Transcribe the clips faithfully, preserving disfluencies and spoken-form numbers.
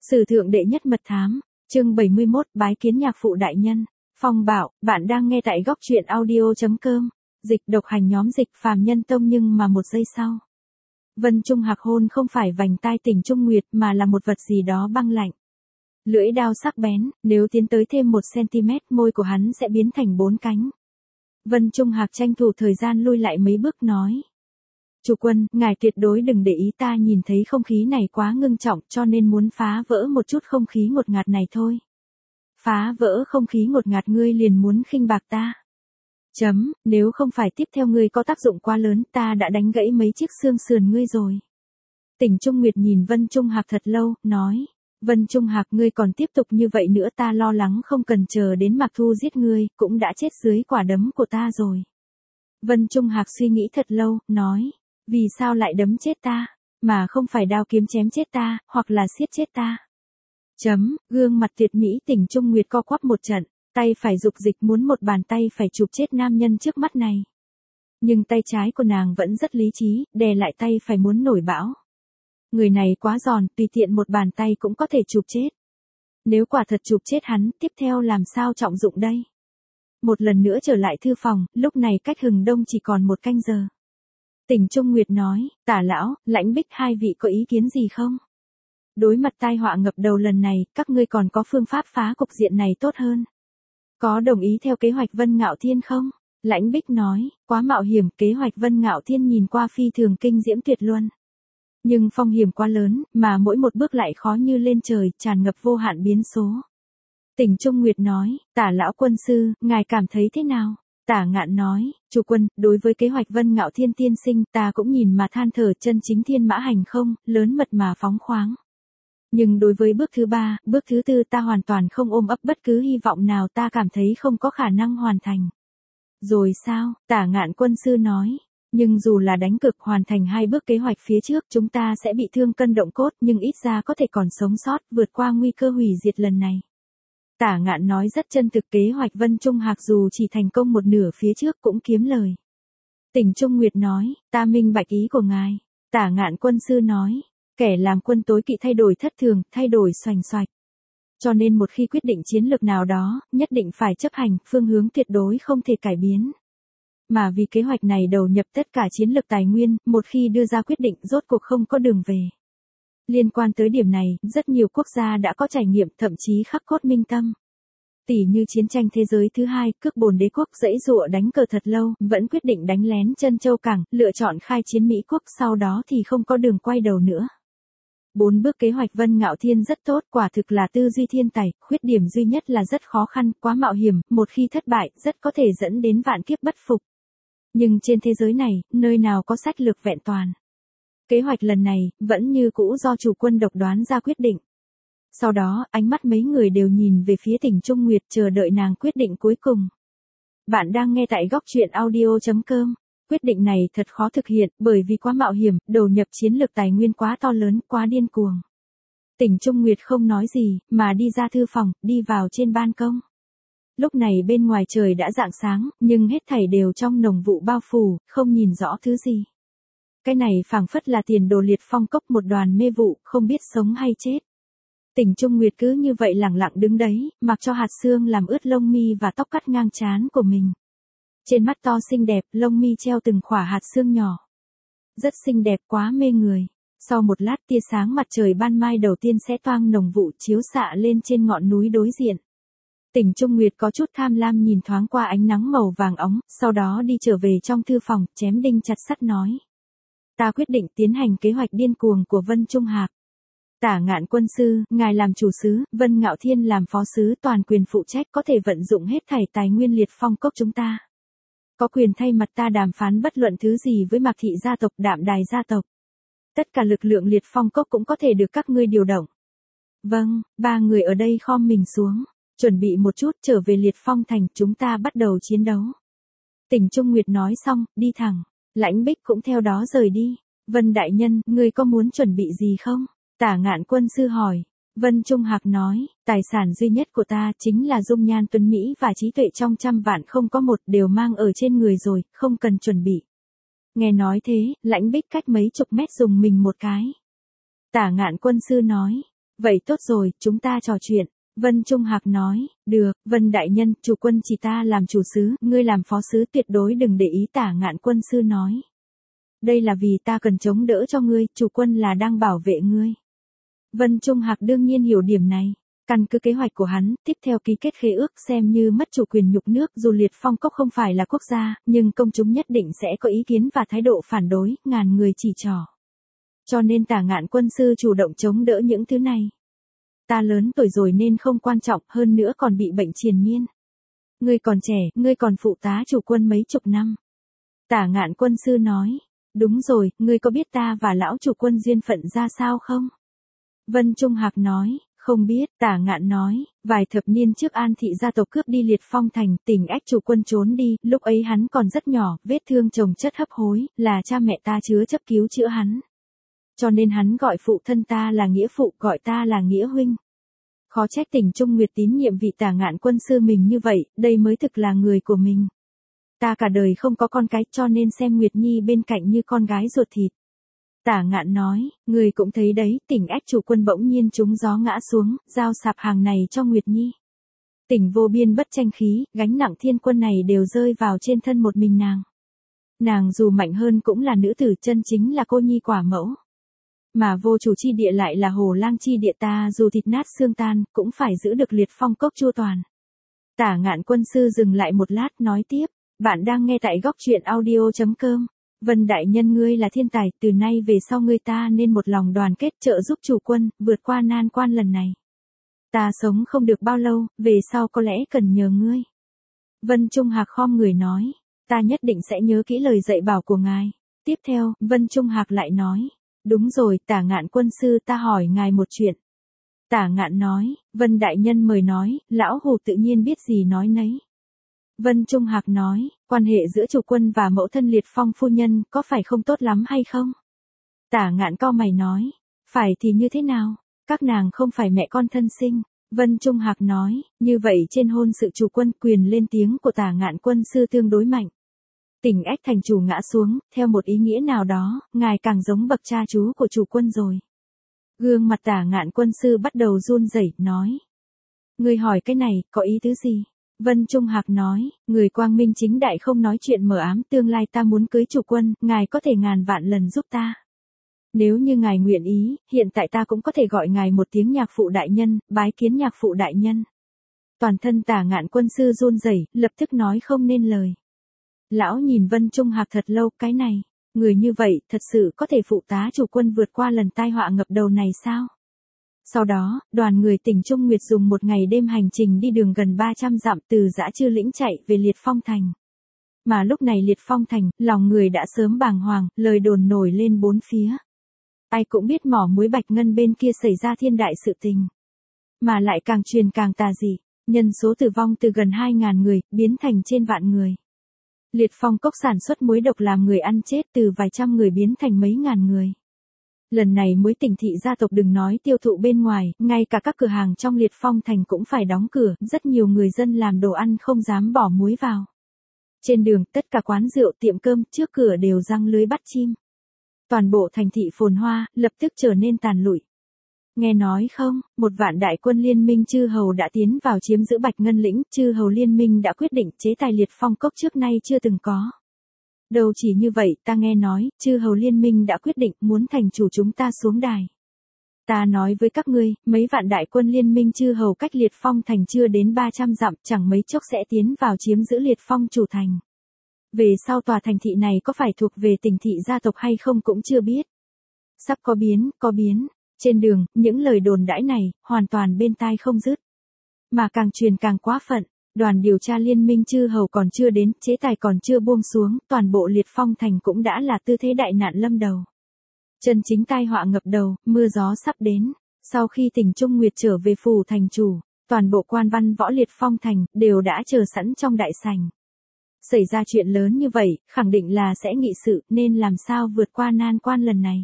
Sử thượng đệ nhất mật thám, chương bảy mươi mốt, bái kiến nhạc phụ đại nhân. Phong bảo, bạn đang nghe tại góc truyện audio.com, dịch độc hành nhóm dịch phàm nhân tông. Nhưng mà một giây sau, Vân Trung Hạc hôn không phải vành tai Tỉnh Trung Nguyệt mà là một vật gì đó băng lạnh. Lưỡi dao sắc bén, nếu tiến tới thêm một xăng-ti-mét môi của hắn sẽ biến thành bốn cánh. Vân Trung Hạc tranh thủ thời gian lui lại mấy bước nói. Chủ quân, ngài tuyệt đối đừng để ý, ta nhìn thấy không khí này quá ngưng trọng cho nên muốn phá vỡ một chút không khí ngột ngạt này thôi. Phá vỡ không khí ngột ngạt ngươi liền muốn khinh bạc ta. Chấm, nếu không phải tiếp theo ngươi có tác dụng quá lớn ta đã đánh gãy mấy chiếc xương sườn ngươi rồi. Tỉnh Trung Nguyệt nhìn Vân Trung Hạc thật lâu, nói. Vân Trung Hạc, ngươi còn tiếp tục như vậy nữa ta lo lắng không cần chờ đến Mạc Thu giết ngươi, cũng đã chết dưới quả đấm của ta rồi. Vân Trung Hạc suy nghĩ thật lâu, nói. Vì sao lại đấm chết ta, mà không phải đao kiếm chém chết ta, hoặc là siết chết ta. Chấm, gương mặt tuyệt mỹ Tỉnh Trung Nguyệt co quắp một trận, tay phải dục dịch muốn một bàn tay phải chụp chết nam nhân trước mắt này. Nhưng tay trái của nàng vẫn rất lý trí, đè lại tay phải muốn nổi bão. Người này quá giòn, tùy tiện một bàn tay cũng có thể chụp chết. Nếu quả thật chụp chết hắn, tiếp theo làm sao trọng dụng đây? Một lần nữa trở lại thư phòng, lúc này cách hừng đông chỉ còn một canh giờ. Tỉnh Trung Nguyệt nói, Tả lão, Lãnh Bích hai vị có ý kiến gì không? Đối mặt tai họa ngập đầu lần này, các ngươi còn có phương pháp phá cục diện này tốt hơn. Có đồng ý theo kế hoạch Vân Ngạo Thiên không? Lãnh Bích nói, quá mạo hiểm, kế hoạch Vân Ngạo Thiên nhìn qua phi thường kinh diễm tuyệt luân. Nhưng phong hiểm quá lớn, mà mỗi một bước lại khó như lên trời, tràn ngập vô hạn biến số. Tỉnh Trung Nguyệt nói, Tả lão quân sư, ngài cảm thấy thế nào? Tả Ngạn nói, chủ quân, đối với kế hoạch Vân Ngạo Thiên tiên sinh ta cũng nhìn mà than thở, chân chính thiên mã hành không, lớn mật mà phóng khoáng. Nhưng đối với bước thứ ba, bước thứ tư ta hoàn toàn không ôm ấp bất cứ hy vọng nào, ta cảm thấy không có khả năng hoàn thành. Rồi sao? Tả Ngạn quân sư nói, nhưng dù là đánh cực hoàn thành hai bước kế hoạch phía trước chúng ta sẽ bị thương cân động cốt, nhưng ít ra có thể còn sống sót, vượt qua nguy cơ hủy diệt lần này. Tả Ngạn nói rất chân thực, kế hoạch Vân Trung Hạc dù chỉ thành công một nửa phía trước cũng kiếm lời. Tỉnh Trung Nguyệt nói, ta minh bạch ý của ngài. Tả Ngạn quân sư nói, kẻ làm quân tối kỵ thay đổi thất thường, thay đổi xoành xoạch. Cho nên một khi quyết định chiến lược nào đó, nhất định phải chấp hành, phương hướng tuyệt đối không thể cải biến. Mà vì kế hoạch này đầu nhập tất cả chiến lược tài nguyên, một khi đưa ra quyết định rốt cuộc không có đường về. Liên quan tới điểm này, rất nhiều quốc gia đã có trải nghiệm, thậm chí khắc cốt minh tâm. Tỷ như chiến tranh thế giới thứ hai, Cước Bồn đế quốc giãy giụa đánh cờ thật lâu, vẫn quyết định đánh lén Trân Châu Cảng, lựa chọn khai chiến Mỹ quốc, sau đó thì không có đường quay đầu nữa. Bốn bước kế hoạch Vân Ngạo Thiên rất tốt, quả thực là tư duy thiên tài, khuyết điểm duy nhất là rất khó khăn, quá mạo hiểm, một khi thất bại, rất có thể dẫn đến vạn kiếp bất phục. Nhưng trên thế giới này, nơi nào có sách lược vẹn toàn. Kế hoạch lần này, vẫn như cũ do chủ quân độc đoán ra quyết định. Sau đó, ánh mắt mấy người đều nhìn về phía Tỉnh Trung Nguyệt chờ đợi nàng quyết định cuối cùng. Bạn đang nghe tại góc truyện audio.com. Quyết định này thật khó thực hiện, bởi vì quá mạo hiểm, đầu nhập chiến lược tài nguyên quá to lớn, quá điên cuồng. Tỉnh Trung Nguyệt không nói gì, mà đi ra thư phòng, đi vào trên ban công. Lúc này bên ngoài trời đã rạng sáng, nhưng hết thảy đều trong nồng vụ bao phủ, không nhìn rõ thứ gì. Cái này phảng phất là tiền đồ liệt phong cốc, một đoàn mê vụ, không biết sống hay chết. Tỉnh Trung Nguyệt cứ như vậy lẳng lặng đứng đấy, mặc cho hạt sương làm ướt lông mi và tóc cắt ngang trán của mình. Trên mắt to xinh đẹp, lông mi treo từng khỏa hạt sương nhỏ. Rất xinh đẹp, quá mê người. Sau một lát tia sáng mặt trời ban mai đầu tiên sẽ toang nồng vụ chiếu xạ lên trên ngọn núi đối diện. Tỉnh Trung Nguyệt có chút tham lam nhìn thoáng qua ánh nắng màu vàng óng, sau đó đi trở về trong thư phòng, chém đinh chặt sắt nói. Ta quyết định tiến hành kế hoạch điên cuồng của Vân Trung Hạc. Tả Ngạn quân sư, ngài làm chủ sứ, Vân Ngạo Thiên làm phó sứ, toàn quyền phụ trách, có thể vận dụng hết thảy tài nguyên liệt phong cốc chúng ta. Có quyền thay mặt ta đàm phán bất luận thứ gì với Mạc thị gia tộc, Đạm Đài gia tộc. Tất cả lực lượng liệt phong cốc cũng có thể được các ngươi điều động. Vâng, ba người ở đây khom mình xuống, chuẩn bị một chút, trở về liệt phong thành, chúng ta bắt đầu chiến đấu. Tỉnh Trung Nguyệt nói xong, đi thẳng. Lãnh Bích cũng theo đó rời đi. Vân đại nhân, ngươi có muốn chuẩn bị gì không? Tả Ngạn quân sư hỏi. Vân Trung Hạc nói, tài sản duy nhất của ta chính là dung nhan tuấn Mỹ và trí tuệ trong trăm vạn không có một, đều mang ở trên người rồi, không cần chuẩn bị. Nghe nói thế, Lãnh Bích cách mấy chục mét dùng mình một cái. Tả Ngạn quân sư nói, Vậy tốt rồi, chúng ta trò chuyện. Vân Trung Hạc nói, được, Vân đại nhân, chủ quân chỉ ta làm chủ sứ, ngươi làm phó sứ tuyệt đối đừng để ý. Tả Ngạn quân sư nói. Đây là vì ta cần chống đỡ cho ngươi, chủ quân là đang bảo vệ ngươi. Vân Trung Hạc đương nhiên hiểu điểm này. Căn cứ kế hoạch của hắn, tiếp theo ký kết khế ước xem như mất chủ quyền nhục nước. Dù Liệt Phong Cốc không phải là quốc gia, nhưng công chúng nhất định sẽ có ý kiến và thái độ phản đối, ngàn người chỉ trỏ. Cho nên Tả Ngạn quân sư chủ động chống đỡ những thứ này. Ta lớn tuổi rồi nên không quan trọng, hơn nữa còn bị bệnh triền miên. Ngươi còn trẻ, ngươi còn phụ tá chủ quân mấy chục năm. Tả Ngạn quân sư nói, đúng rồi, ngươi có biết ta và lão chủ quân duyên phận ra sao không? Vân Trung Hạc nói, không biết. Tả Ngạn nói, vài thập niên trước An thị gia tộc cướp đi Liệt Phong thành, Tình Ách chủ quân trốn đi, lúc ấy hắn còn rất nhỏ, vết thương chồng chất hấp hối, là cha mẹ ta chứa chấp cứu chữa hắn. Cho nên hắn gọi phụ thân ta là nghĩa phụ, gọi ta là nghĩa huynh. Khó trách Tỉnh Trung Nguyệt tín nhiệm vị Tả Ngạn quân sư mình như vậy, đây mới thực là người của mình. Ta cả đời không có con cái, cho nên xem Nguyệt Nhi bên cạnh như con gái ruột thịt. Tả Ngạn nói, người cũng thấy đấy, Tỉnh Ách chủ quân bỗng nhiên trúng gió ngã xuống, giao sạp hàng này cho Nguyệt Nhi. Tỉnh vô biên bất tranh khí, gánh nặng thiên quân này đều rơi vào trên thân một mình nàng. Nàng dù mạnh hơn cũng là nữ tử, chân chính là cô nhi quả mẫu. Mà vô chủ chi địa lại là Hồ Lang chi địa, ta dù thịt nát xương tan, cũng phải giữ được Liệt Phong Cốc chu toàn. Tả Ngạn quân sư dừng lại một lát nói tiếp, bạn đang nghe tại góc truyện audio chấm com. Vân đại nhân, ngươi là thiên tài, từ nay về sau ngươi ta nên một lòng đoàn kết trợ giúp chủ quân, vượt qua nan quan lần này. Ta sống không được bao lâu, về sau có lẽ cần nhờ ngươi. Vân Trung Hạc khom người nói, ta nhất định sẽ nhớ kỹ lời dạy bảo của ngài. Tiếp theo, Vân Trung Hạc lại nói, đúng rồi, Tả Ngạn quân sư, ta hỏi ngài một chuyện. Tả Ngạn nói, Vân đại nhân mời nói, lão hù tự nhiên biết gì nói nấy. Vân Trung Hạc nói, quan hệ giữa chủ quân và mẫu thân Liệt Phong phu nhân có phải không tốt lắm hay không? Tả Ngạn cau mày nói, phải thì như thế nào? Các nàng không phải mẹ con thân sinh. Vân Trung Hạc nói, như vậy trên hôn sự chủ quân, quyền lên tiếng của Tả Ngạn quân sư tương đối mạnh. Tỉnh Ách thành chủ ngã xuống, theo một ý nghĩa nào đó, ngài càng giống bậc cha chú của chủ quân rồi. Gương mặt Tả Ngạn quân sư bắt đầu run rẩy, nói. Người hỏi cái này, có ý tứ gì? Vân Trung Hạc nói, người quang minh chính đại không nói chuyện mờ ám, tương lai ta muốn cưới chủ quân, ngài có thể ngàn vạn lần giúp ta. Nếu như ngài nguyện ý, hiện tại ta cũng có thể gọi ngài một tiếng nhạc phụ đại nhân, bái kiến nhạc phụ đại nhân. Toàn thân Tả Ngạn quân sư run rẩy, lập tức nói không nên lời. Lão nhìn Vân Trung Hạc thật lâu, cái này, người như vậy, thật sự có thể phụ tá chủ quân vượt qua lần tai họa ngập đầu này sao? Sau đó, đoàn người Tỉnh Trung Nguyệt dùng một ngày đêm hành trình đi đường gần ba trăm dặm từ Dã Chư Lĩnh chạy về Liệt Phong thành. Mà lúc này Liệt Phong thành, lòng người đã sớm bàng hoàng, lời đồn nổi lên bốn phía. Ai cũng biết mỏ muối Bạch Ngân bên kia xảy ra thiên đại sự tình. Mà lại càng truyền càng tà dị, nhân số tử vong từ gần hai ngàn người, biến thành trên vạn người. Liệt Phong Cốc sản xuất muối độc làm người ăn chết, từ vài trăm người biến thành mấy ngàn người. Lần này muối Tỉnh thị gia tộc đừng nói tiêu thụ bên ngoài, ngay cả các cửa hàng trong Liệt Phong thành cũng phải đóng cửa, rất nhiều người dân làm đồ ăn không dám bỏ muối vào. Trên đường, tất cả quán rượu, tiệm cơm, trước cửa đều giăng lưới bắt chim. Toàn bộ thành thị phồn hoa, lập tức trở nên tàn lụi. Nghe nói không, một vạn đại quân liên minh chư hầu đã tiến vào chiếm giữ Bạch Ngân lĩnh, chư hầu liên minh đã quyết định chế tài Liệt Phong Cốc trước nay chưa từng có. Đâu chỉ như vậy, ta nghe nói, chư hầu liên minh đã quyết định muốn thành chủ chúng ta xuống đài. Ta nói với các ngươi, mấy vạn đại quân liên minh chư hầu cách Liệt Phong thành chưa đến ba trăm dặm, chẳng mấy chốc sẽ tiến vào chiếm giữ Liệt Phong chủ thành. Về sau tòa thành thị này có phải thuộc về Tỉnh thị gia tộc hay không cũng chưa biết. Sắp có biến, có biến. Trên đường, những lời đồn đãi này, hoàn toàn bên tai không dứt. Mà càng truyền càng quá phận, đoàn điều tra liên minh chư hầu còn chưa đến, chế tài còn chưa buông xuống, toàn bộ Liệt Phong thành cũng đã là tư thế đại nạn lâm đầu. Chân chính tai họa ngập đầu, mưa gió sắp đến. Sau khi Tỉnh Trung Nguyệt trở về phủ thành chủ, toàn bộ quan văn võ Liệt Phong thành, đều đã chờ sẵn trong đại sảnh. Xảy ra chuyện lớn như vậy, khẳng định là sẽ nghị sự, nên làm sao vượt qua nan quan lần này.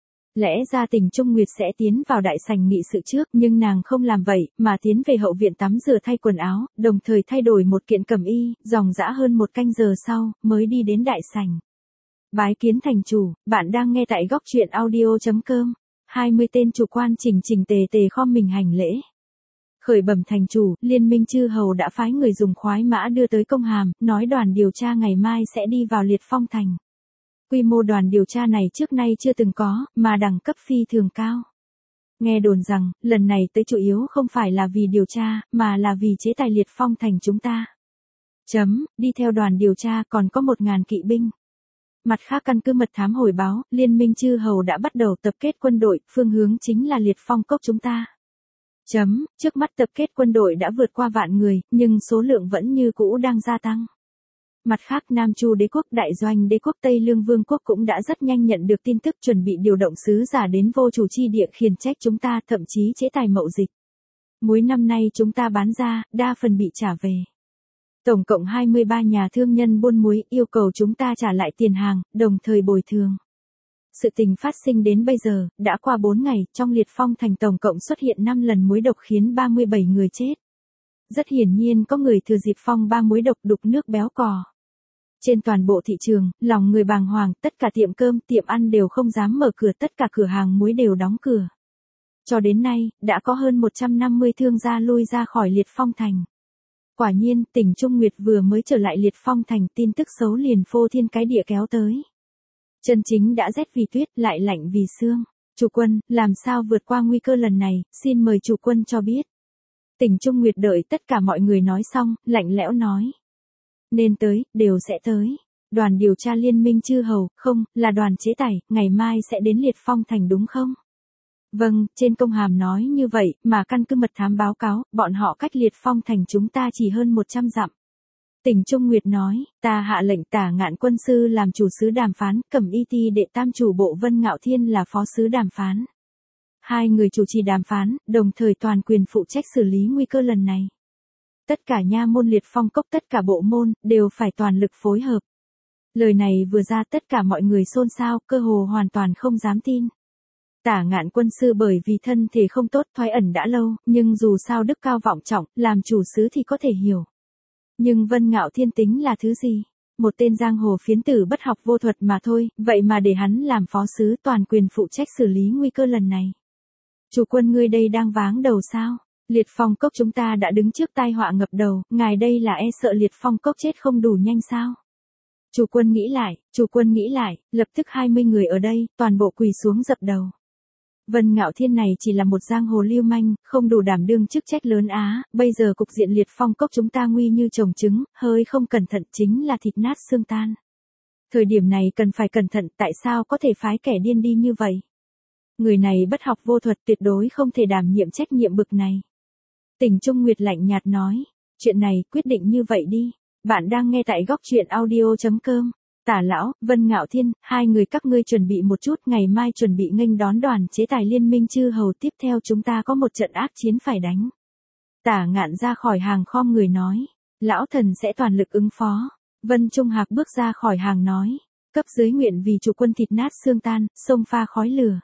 Lẽ ra Tỉnh Trung Nguyệt sẽ tiến vào đại sảnh nghị sự trước, nhưng nàng không làm vậy, mà tiến về hậu viện tắm rửa thay quần áo, đồng thời thay đổi một kiện cẩm y, dòng dã hơn một canh giờ sau, mới đi đến đại sảnh. Bái kiến thành chủ, bạn đang nghe tại góc truyện audio chấm com. hai mươi tên chủ quan chỉnh chỉnh tề tề khom mình hành lễ. Khởi bẩm thành chủ, Liên minh chư hầu đã phái người dùng khoái mã đưa tới công hàm, nói đoàn điều tra ngày mai sẽ đi vào Liệt Phong thành. Quy mô đoàn điều tra này trước nay chưa từng có, mà đẳng cấp phi thường cao. Nghe đồn rằng, lần này tới chủ yếu không phải là vì điều tra, mà là vì chế tài Liệt Phong thành chúng ta. Chấm, đi theo đoàn điều tra còn có một ngàn kỵ binh. Mặt khác căn cứ mật thám hồi báo, Liên minh chư hầu đã bắt đầu tập kết quân đội, phương hướng chính là Liệt Phong cốc chúng ta. Chấm, trước mắt tập kết quân đội đã vượt qua vạn người, nhưng số lượng vẫn như cũ đang gia tăng. Mặt khác Nam Chu đế quốc, đại doanh đế quốc, Tây Lương vương quốc cũng đã rất nhanh nhận được tin tức chuẩn bị điều động sứ giả đến vô chủ chi địa khiển trách chúng ta, thậm chí chế tài mậu dịch. Muối năm nay chúng ta bán ra, đa phần bị trả về. Tổng cộng hai mươi ba nhà thương nhân buôn muối yêu cầu chúng ta trả lại tiền hàng, đồng thời bồi thường. Sự tình phát sinh đến bây giờ, đã qua bốn ngày, trong Liệt Phong thành tổng cộng xuất hiện năm lần muối độc khiến ba mươi bảy người chết. Rất hiển nhiên có người thừa dịp phong ba muối độc đục nước béo cò. Trên toàn bộ thị trường, lòng người bàng hoàng, tất cả tiệm cơm, tiệm ăn đều không dám mở cửa, tất cả cửa hàng muối đều đóng cửa. Cho đến nay, đã có hơn một trăm năm mươi thương gia lui ra khỏi Liệt Phong thành. Quả nhiên, tỉnh Trung Nguyệt vừa mới trở lại Liệt Phong thành, tin tức xấu liền phô thiên cái địa kéo tới. Chân chính đã rét vì tuyết, lại lạnh vì sương. Chủ quân, làm sao vượt qua nguy cơ lần này, xin mời chủ quân cho biết. Tỉnh Trung Nguyệt đợi tất cả mọi người nói xong, lạnh lẽo nói. Nên tới, đều sẽ tới. Đoàn điều tra Liên minh chư hầu, không, là đoàn chế tài, ngày mai sẽ đến Liệt Phong thành đúng không? Vâng, trên công hàm nói như vậy, mà căn cứ mật thám báo cáo, bọn họ cách Liệt Phong thành chúng ta chỉ hơn một trăm dặm. Tỉnh Trung Nguyệt nói, ta hạ lệnh Tả Ngạn quân sư làm chủ sứ đàm phán, Cẩm Y Ti đệ tam chủ bộ Vân Ngạo Thiên là phó sứ đàm phán. Hai người chủ trì đàm phán, đồng thời toàn quyền phụ trách xử lý nguy cơ lần này. Tất cả nha môn Liệt Phong cốc, tất cả bộ môn, đều phải toàn lực phối hợp. Lời này vừa ra tất cả mọi người xôn xao, cơ hồ hoàn toàn không dám tin. Tả Ngạn quân sư bởi vì thân thể không tốt thoái ẩn đã lâu, nhưng dù sao đức cao vọng trọng, làm chủ sứ thì có thể hiểu. Nhưng Vân Ngạo Thiên tính là thứ gì? Một tên giang hồ phiến tử bất học vô thuật mà thôi, vậy mà để hắn làm phó sứ toàn quyền phụ trách xử lý nguy cơ lần này. Chủ quân ngươi đây đang váng đầu sao? Liệt Phong cốc chúng ta đã đứng trước tai họa ngập đầu, ngài đây là e sợ Liệt Phong cốc chết không đủ nhanh sao? Chủ quân nghĩ lại, chủ quân nghĩ lại, lập tức hai mươi người ở đây, toàn bộ quỳ xuống dập đầu. Vân Ngạo Thiên này chỉ là một giang hồ lưu manh, không đủ đảm đương chức trách lớn á, bây giờ cục diện Liệt Phong cốc chúng ta nguy như trồng trứng, hơi không cẩn thận chính là thịt nát xương tan. Thời điểm này cần phải cẩn thận, tại sao có thể phái kẻ điên đi như vậy? Người này bất học vô thuật, tuyệt đối không thể đảm nhiệm trách nhiệm bực này. Tỉnh Trung Nguyệt lạnh nhạt nói, chuyện này quyết định như vậy đi. Bạn đang nghe tại góc truyện audio chấm com. Tả lão, Vân Ngạo Thiên, hai người các ngươi chuẩn bị một chút, ngày mai chuẩn bị nghênh đón đoàn chế tài Liên minh chư hầu, tiếp theo chúng ta có một trận ác chiến phải đánh. Tả Ngạn ra khỏi hàng khom người nói, lão thần sẽ toàn lực ứng phó. Vân Trung Hạc bước ra khỏi hàng nói, cấp dưới nguyện vì chủ quân thịt nát xương tan, sông pha khói lửa.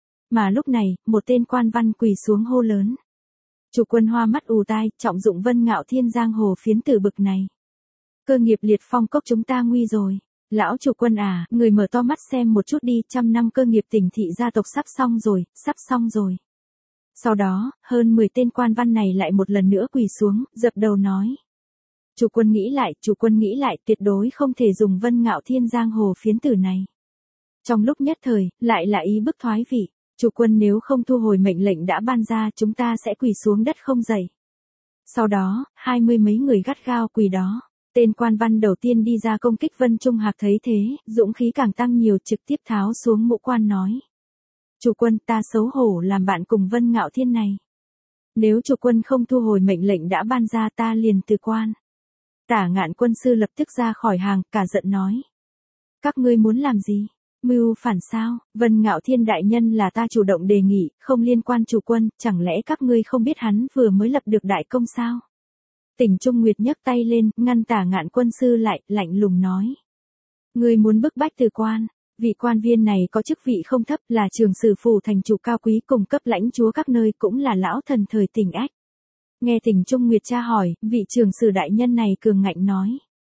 Mà lúc này, một tên quan văn quỳ xuống hô lớn. Chủ quân hoa mắt ù tai, trọng dụng Vân Ngạo Thiên giang hồ phiến tử bực này. Cơ nghiệp Liệt Phong cốc chúng ta nguy rồi. Lão chủ quân à, người mở to mắt xem một chút đi, trăm năm cơ nghiệp tỉnh thị gia tộc sắp xong rồi, sắp xong rồi. Sau đó, hơn mười tên quan văn này lại một lần nữa quỳ xuống, dập đầu nói. Chủ quân nghĩ lại, chủ quân nghĩ lại, tuyệt đối không thể dùng Vân Ngạo Thiên giang hồ phiến tử này. Trong lúc nhất thời, lại là ý bức thoái vị. Chủ quân nếu không thu hồi mệnh lệnh đã ban ra, chúng ta sẽ quỳ xuống đất không dậy. Sau đó, hai mươi mấy người gắt gao quỳ đó. Tên quan văn đầu tiên đi ra công kích Vân Trung Hạc thấy thế, dũng khí càng tăng nhiều, trực tiếp tháo xuống mũ quan nói. Chủ quân, ta xấu hổ làm bạn cùng Vân Ngạo Thiên này. Nếu chủ quân không thu hồi mệnh lệnh đã ban ra ta liền từ quan. Tả Ngạn quân sư lập tức ra khỏi hàng, cả giận nói. Các ngươi muốn làm gì? Mưu phản sao? Vân Ngạo Thiên đại nhân là ta chủ động đề nghị, không liên quan chủ quân, chẳng lẽ các ngươi không biết hắn vừa mới lập được đại công sao? Tỉnh Trung Nguyệt nhấc tay lên, ngăn Tả Ngạn quân sư lại, lạnh lùng nói. Ngươi muốn bức bách từ quan, vị quan viên này có chức vị không thấp, là trường sử phủ thành chủ cao quý cùng cấp lãnh chúa các nơi, cũng là lão thần thời Tỉnh Ách. Nghe Tỉnh Trung Nguyệt tra hỏi, vị trường sử đại nhân này cường ngạnh nói.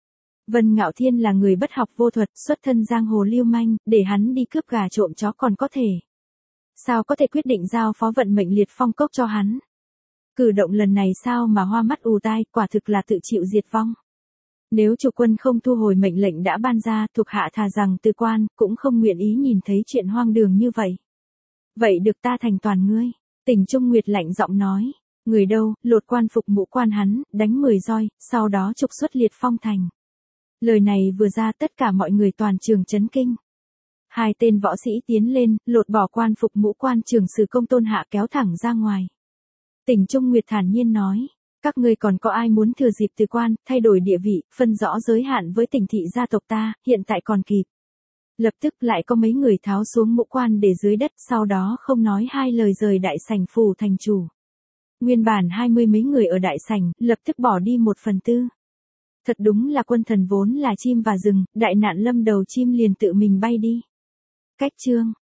Vân Ngạo Thiên là người bất học vô thuật, xuất thân giang hồ lưu manh, để hắn đi cướp gà trộm chó còn có thể. Sao có thể quyết định giao phó vận mệnh liệt phong cốc cho hắn? Cử động lần này sao mà hoa mắt ù tai, quả thực là tự chịu diệt vong. Nếu chủ quân không thu hồi mệnh lệnh đã ban ra, thuộc hạ thà rằng từ quan, cũng không nguyện ý nhìn thấy chuyện hoang đường như vậy. Vậy được ta thành toàn ngươi. Tỉnh Trung Nguyệt lạnh giọng nói. Người đâu, lột quan phục mũ quan hắn, đánh mười roi, sau đó trục xuất liệt phong thành. Lời này vừa ra tất cả mọi người toàn trường chấn kinh. Hai tên võ sĩ tiến lên, lột bỏ quan phục mũ quan trường sử công tôn hạ kéo thẳng ra ngoài. Tỉnh Trung Nguyệt thản nhiên nói. Các ngươi còn có ai muốn thừa dịp từ quan, thay đổi địa vị, phân rõ giới hạn với tỉnh thị gia tộc ta, hiện tại còn kịp. Lập tức lại có mấy người tháo xuống mũ quan để dưới đất, sau đó không nói hai lời rời đại sảnh phủ thành chủ. Nguyên bản hai mươi mấy người ở đại sảnh, lập tức bỏ đi một phần tư. Thật đúng là quân thần vốn là chim và rừng, đại nạn lâm đầu chim liền tự mình bay đi. Cách chương